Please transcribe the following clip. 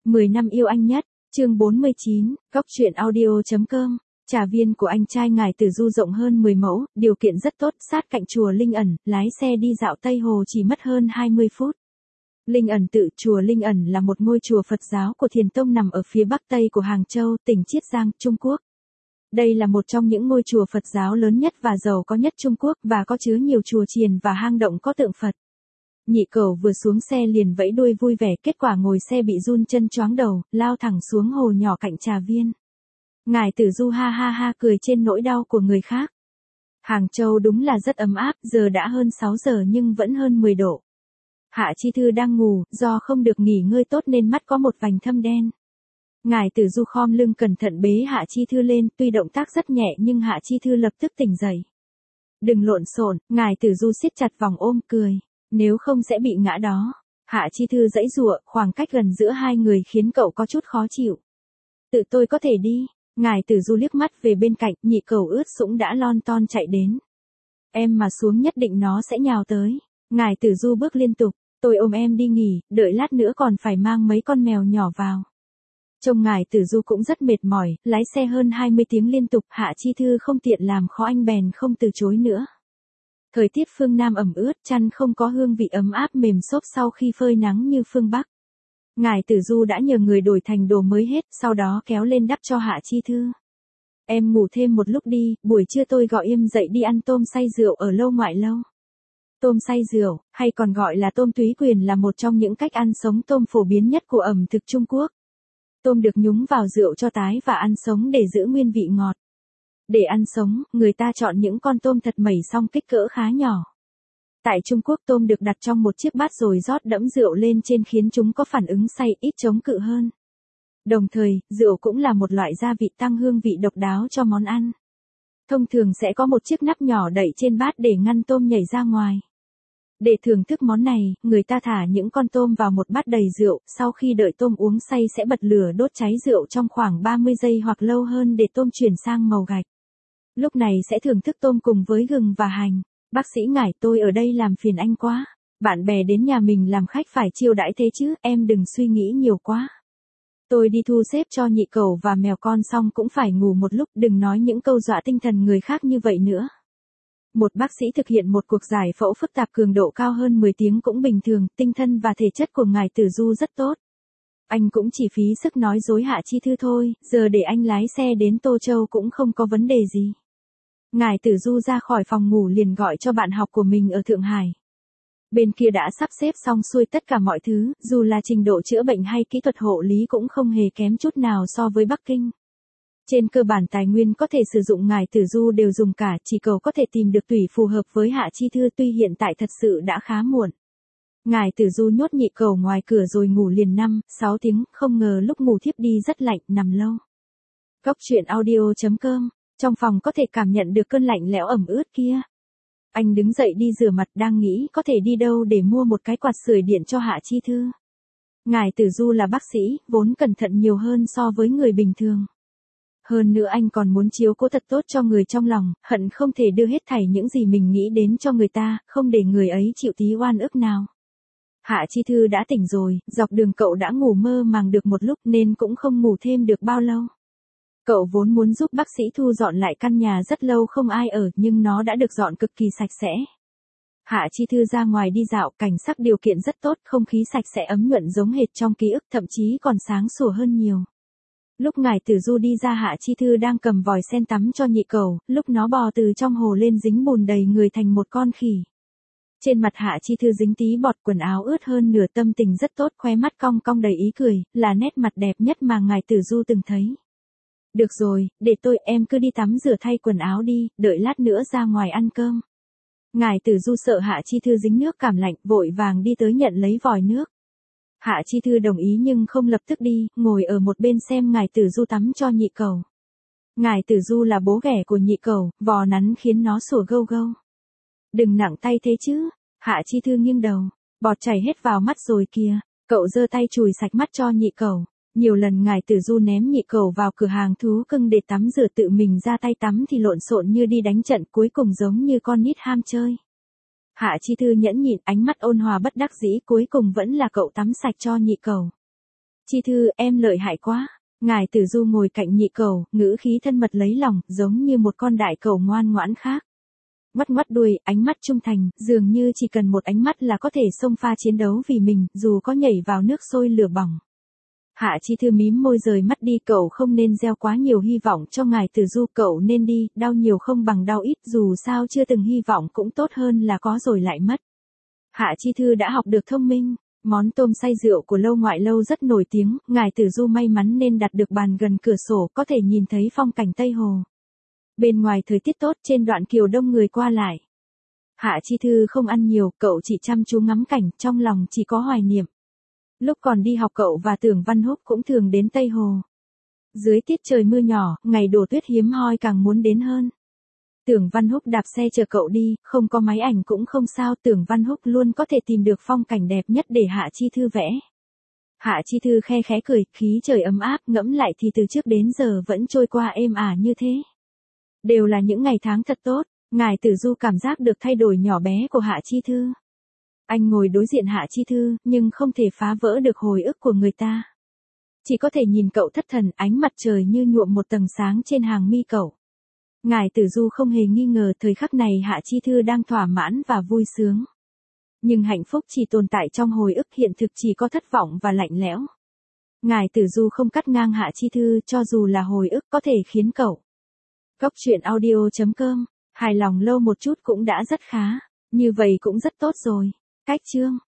10 năm yêu anh nhất, chương 49, góc truyện audio.com. Trà viên của anh trai Ngải Tử Du rộng hơn 10 mẫu, điều kiện rất tốt, sát cạnh chùa Linh Ẩn, lái xe đi dạo Tây Hồ chỉ mất hơn 20 phút. Linh Ẩn tự, chùa Linh Ẩn là một ngôi chùa Phật giáo của Thiền Tông nằm ở phía bắc tây của Hàng Châu, tỉnh Chiết Giang, Trung Quốc. Đây là một trong những ngôi chùa Phật giáo lớn nhất và giàu có nhất Trung Quốc và có chứa nhiều chùa chiền và hang động có tượng Phật. Nhị Cẩu vừa xuống xe liền vẫy đuôi vui vẻ, kết quả ngồi xe bị run chân choáng đầu, lao thẳng xuống hồ nhỏ cạnh trà viên. Ngải Tử Du ha ha ha cười trên nỗi đau của người khác. Hàng Châu đúng là rất ấm áp, giờ đã hơn 6 giờ nhưng vẫn hơn 10 độ. Hạ Chi Thư đang ngủ, do không được nghỉ ngơi tốt nên mắt có một vành thâm đen. Ngải Tử Du khom lưng cẩn thận bế Hạ Chi Thư lên, tuy động tác rất nhẹ nhưng Hạ Chi Thư lập tức tỉnh dậy. Đừng lộn xộn, Ngải Tử Du siết chặt vòng ôm cười, nếu không sẽ bị ngã đó. Hạ Chi Thư giãy giụa, khoảng cách gần giữa hai người khiến cậu có chút khó chịu. Tự tôi có thể đi. Ngải Tử Du liếc mắt về bên cạnh, Nhị Cẩu ướt sũng đã lon ton chạy đến. Em mà xuống nhất định nó sẽ nhào tới. Ngải Tử Du bước liên tục, tôi ôm em đi nghỉ, đợi lát nữa còn phải mang mấy con mèo nhỏ vào. Trông Ngải Tử Du cũng rất mệt mỏi, lái xe hơn 20 tiếng liên tục, Hạ Chi Thư không tiện làm khó anh bèn không từ chối nữa. Thời tiết phương Nam ẩm ướt, chăn không có hương vị ấm áp mềm xốp sau khi phơi nắng như phương Bắc. Ngải Tử Du đã nhờ người đổi thành đồ mới hết, sau đó kéo lên đắp cho Hạ Chi Thư. Em ngủ thêm một lúc đi, buổi trưa tôi gọi em dậy đi ăn tôm xay rượu ở lâu ngoại lâu. Tôm xay rượu, hay còn gọi là tôm túy quyền là một trong những cách ăn sống tôm phổ biến nhất của ẩm thực Trung Quốc. Tôm được nhúng vào rượu cho tái và ăn sống để giữ nguyên vị ngọt. Để ăn sống, người ta chọn những con tôm thật mẩy song kích cỡ khá nhỏ. Tại Trung Quốc tôm được đặt trong một chiếc bát rồi rót đẫm rượu lên trên khiến chúng có phản ứng say ít chống cự hơn. Đồng thời, rượu cũng là một loại gia vị tăng hương vị độc đáo cho món ăn. Thông thường sẽ có một chiếc nắp nhỏ đậy trên bát để ngăn tôm nhảy ra ngoài. Để thưởng thức món này, người ta thả những con tôm vào một bát đầy rượu, sau khi đợi tôm uống say sẽ bật lửa đốt cháy rượu trong khoảng 30 giây hoặc lâu hơn để tôm chuyển sang màu gạch. Lúc này sẽ thưởng thức tôm cùng với gừng và hành. Bác sĩ Ngải, tôi ở đây làm phiền anh quá. Bạn bè đến nhà mình làm khách phải chiêu đãi thế chứ, em đừng suy nghĩ nhiều quá. Tôi đi thu xếp cho Nhị Cẩu và mèo con xong cũng phải ngủ một lúc, đừng nói những câu dọa tinh thần người khác như vậy nữa. Một bác sĩ thực hiện một cuộc giải phẫu phức tạp cường độ cao hơn 10 tiếng cũng bình thường, tinh thần và thể chất của Ngải Tử Du rất tốt. Anh cũng chỉ phí sức nói dối Hạ Chi Thư thôi, giờ để anh lái xe đến Tô Châu cũng không có vấn đề gì. Ngải Tử Du ra khỏi phòng ngủ liền gọi cho bạn học của mình ở Thượng Hải. Bên kia đã sắp xếp xong xuôi tất cả mọi thứ, dù là trình độ chữa bệnh hay kỹ thuật hộ lý cũng không hề kém chút nào so với Bắc Kinh. Trên cơ bản tài nguyên có thể sử dụng Ngải Tử Du đều dùng cả, chỉ cầu có thể tìm được tủy phù hợp với Hạ Chi Thư, tuy hiện tại thật sự đã khá muộn. Ngải Tử Du nhốt Nhị Cẩu ngoài cửa rồi ngủ liền 5-6 tiếng, không ngờ lúc ngủ thiếp đi rất lạnh, nằm lâu. Góc truyện audio.com. Trong phòng có thể cảm nhận được cơn lạnh lẽo ẩm ướt kia. Anh đứng dậy đi rửa mặt, đang nghĩ có thể đi đâu để mua một cái quạt sưởi điện cho Hạ Chi Thư. Ngải Tử Du là bác sĩ, vốn cẩn thận nhiều hơn so với người bình thường. Hơn nữa anh còn muốn chiếu cố thật tốt cho người trong lòng, hận không thể đưa hết thảy những gì mình nghĩ đến cho người ta, không để người ấy chịu tí oan ức nào. Hạ Chi Thư đã tỉnh rồi, dọc đường cậu đã ngủ mơ màng được một lúc nên cũng không ngủ thêm được bao lâu. Cậu vốn muốn giúp bác sĩ thu dọn lại căn nhà rất lâu không ai ở nhưng nó đã được dọn cực kỳ sạch sẽ. Hạ Chi Thư ra ngoài đi dạo, cảnh sắc điều kiện rất tốt, không khí sạch sẽ ấm nhuận giống hệt trong ký ức, thậm chí còn sáng sủa hơn nhiều. Lúc Ngải Tử Du đi ra Hạ Chi Thư đang cầm vòi sen tắm cho Nhị Cẩu, lúc nó bò từ trong hồ lên dính bùn đầy người thành một con khỉ. Trên mặt Hạ Chi Thư dính tí bọt, quần áo ướt hơn nửa, tâm tình rất tốt, khóe mắt cong cong đầy ý cười, là nét mặt đẹp nhất mà Ngải Tử Du từng thấy. Được rồi, để tôi, em cứ đi tắm rửa thay quần áo đi, đợi lát nữa ra ngoài ăn cơm. Ngải Tử Du sợ Hạ Chi Thư dính nước cảm lạnh, vội vàng đi tới nhận lấy vòi nước. Hạ Chi Thư đồng ý nhưng không lập tức đi, ngồi ở một bên xem Ngải Tử Du tắm cho Nhị Cẩu. Ngải Tử Du là bố ghẻ của Nhị Cẩu, vò nắn khiến nó sủa gâu gâu. Đừng nặng tay thế chứ. Hạ Chi Thư nghiêng đầu, bọt chảy hết vào mắt rồi kìa. Cậu giơ tay chùi sạch mắt cho Nhị Cẩu. Nhiều lần Ngải Tử Du ném Nhị Cẩu vào cửa hàng thú cưng để tắm rửa, tự mình ra tay tắm thì lộn xộn như đi đánh trận, cuối cùng giống như con nít ham chơi. Hạ Chi Thư nhẫn nhịn, ánh mắt ôn hòa bất đắc dĩ, cuối cùng vẫn là cậu tắm sạch cho Nhị Cẩu. Chi Thư, em lợi hại quá. Ngài Tử Du ngồi cạnh nhị cẩu, ngữ khí thân mật lấy lòng, giống như một con đại cẩu ngoan ngoãn khác. Ngoắt ngoắt đuôi, ánh mắt trung thành, dường như chỉ cần một ánh mắt là có thể xông pha chiến đấu vì mình, dù có nhảy vào nước sôi lửa bỏng. Hạ Chi Thư mím môi rời mắt đi, cậu không nên gieo quá nhiều hy vọng cho Ngài Tử Du, cậu nên đi, đau nhiều không bằng đau ít, dù sao chưa từng hy vọng cũng tốt hơn là có rồi lại mất. Hạ Chi Thư đã học được thông minh. Món tôm xay rượu của Lâu Ngoại Lâu rất nổi tiếng, Ngài Tử Du may mắn nên đặt được bàn gần cửa sổ, có thể nhìn thấy phong cảnh Tây Hồ. Bên ngoài thời tiết tốt, trên đoạn kiều đông người qua lại. Hạ Chi Thư không ăn nhiều, cậu chỉ chăm chú ngắm cảnh, trong lòng chỉ có hoài niệm. Lúc còn đi học cậu và Tưởng Văn Húc cũng thường đến Tây Hồ. Dưới tiết trời mưa nhỏ, ngày đổ tuyết hiếm hoi càng muốn đến hơn. Tưởng Văn Húc đạp xe chờ cậu đi, không có máy ảnh cũng không sao, Tưởng Văn Húc luôn có thể tìm được phong cảnh đẹp nhất để Hạ Chi Thư vẽ. Hạ Chi Thư khe khẽ cười, khí trời ấm áp, ngẫm lại thì từ trước đến giờ vẫn trôi qua êm ả như thế. Đều là những ngày tháng thật tốt, Ngài Tử Du cảm giác được thay đổi nhỏ bé của Hạ Chi Thư. Anh ngồi đối diện Hạ Chi Thư, nhưng không thể phá vỡ được hồi ức của người ta. Chỉ có thể nhìn cậu thất thần, ánh mặt trời như nhuộm một tầng sáng trên hàng mi cậu. Ngài Tử Du không hề nghi ngờ thời khắc này Hạ Chi Thư đang thỏa mãn và vui sướng. Nhưng hạnh phúc chỉ tồn tại trong hồi ức, hiện thực chỉ có thất vọng và lạnh lẽo. Ngài Tử Du không cắt ngang Hạ Chi Thư, cho dù là hồi ức có thể khiến cậu. Góc truyện audio.com, hài lòng lâu một chút cũng đã rất khá. Như vậy cũng rất tốt rồi. Cách chương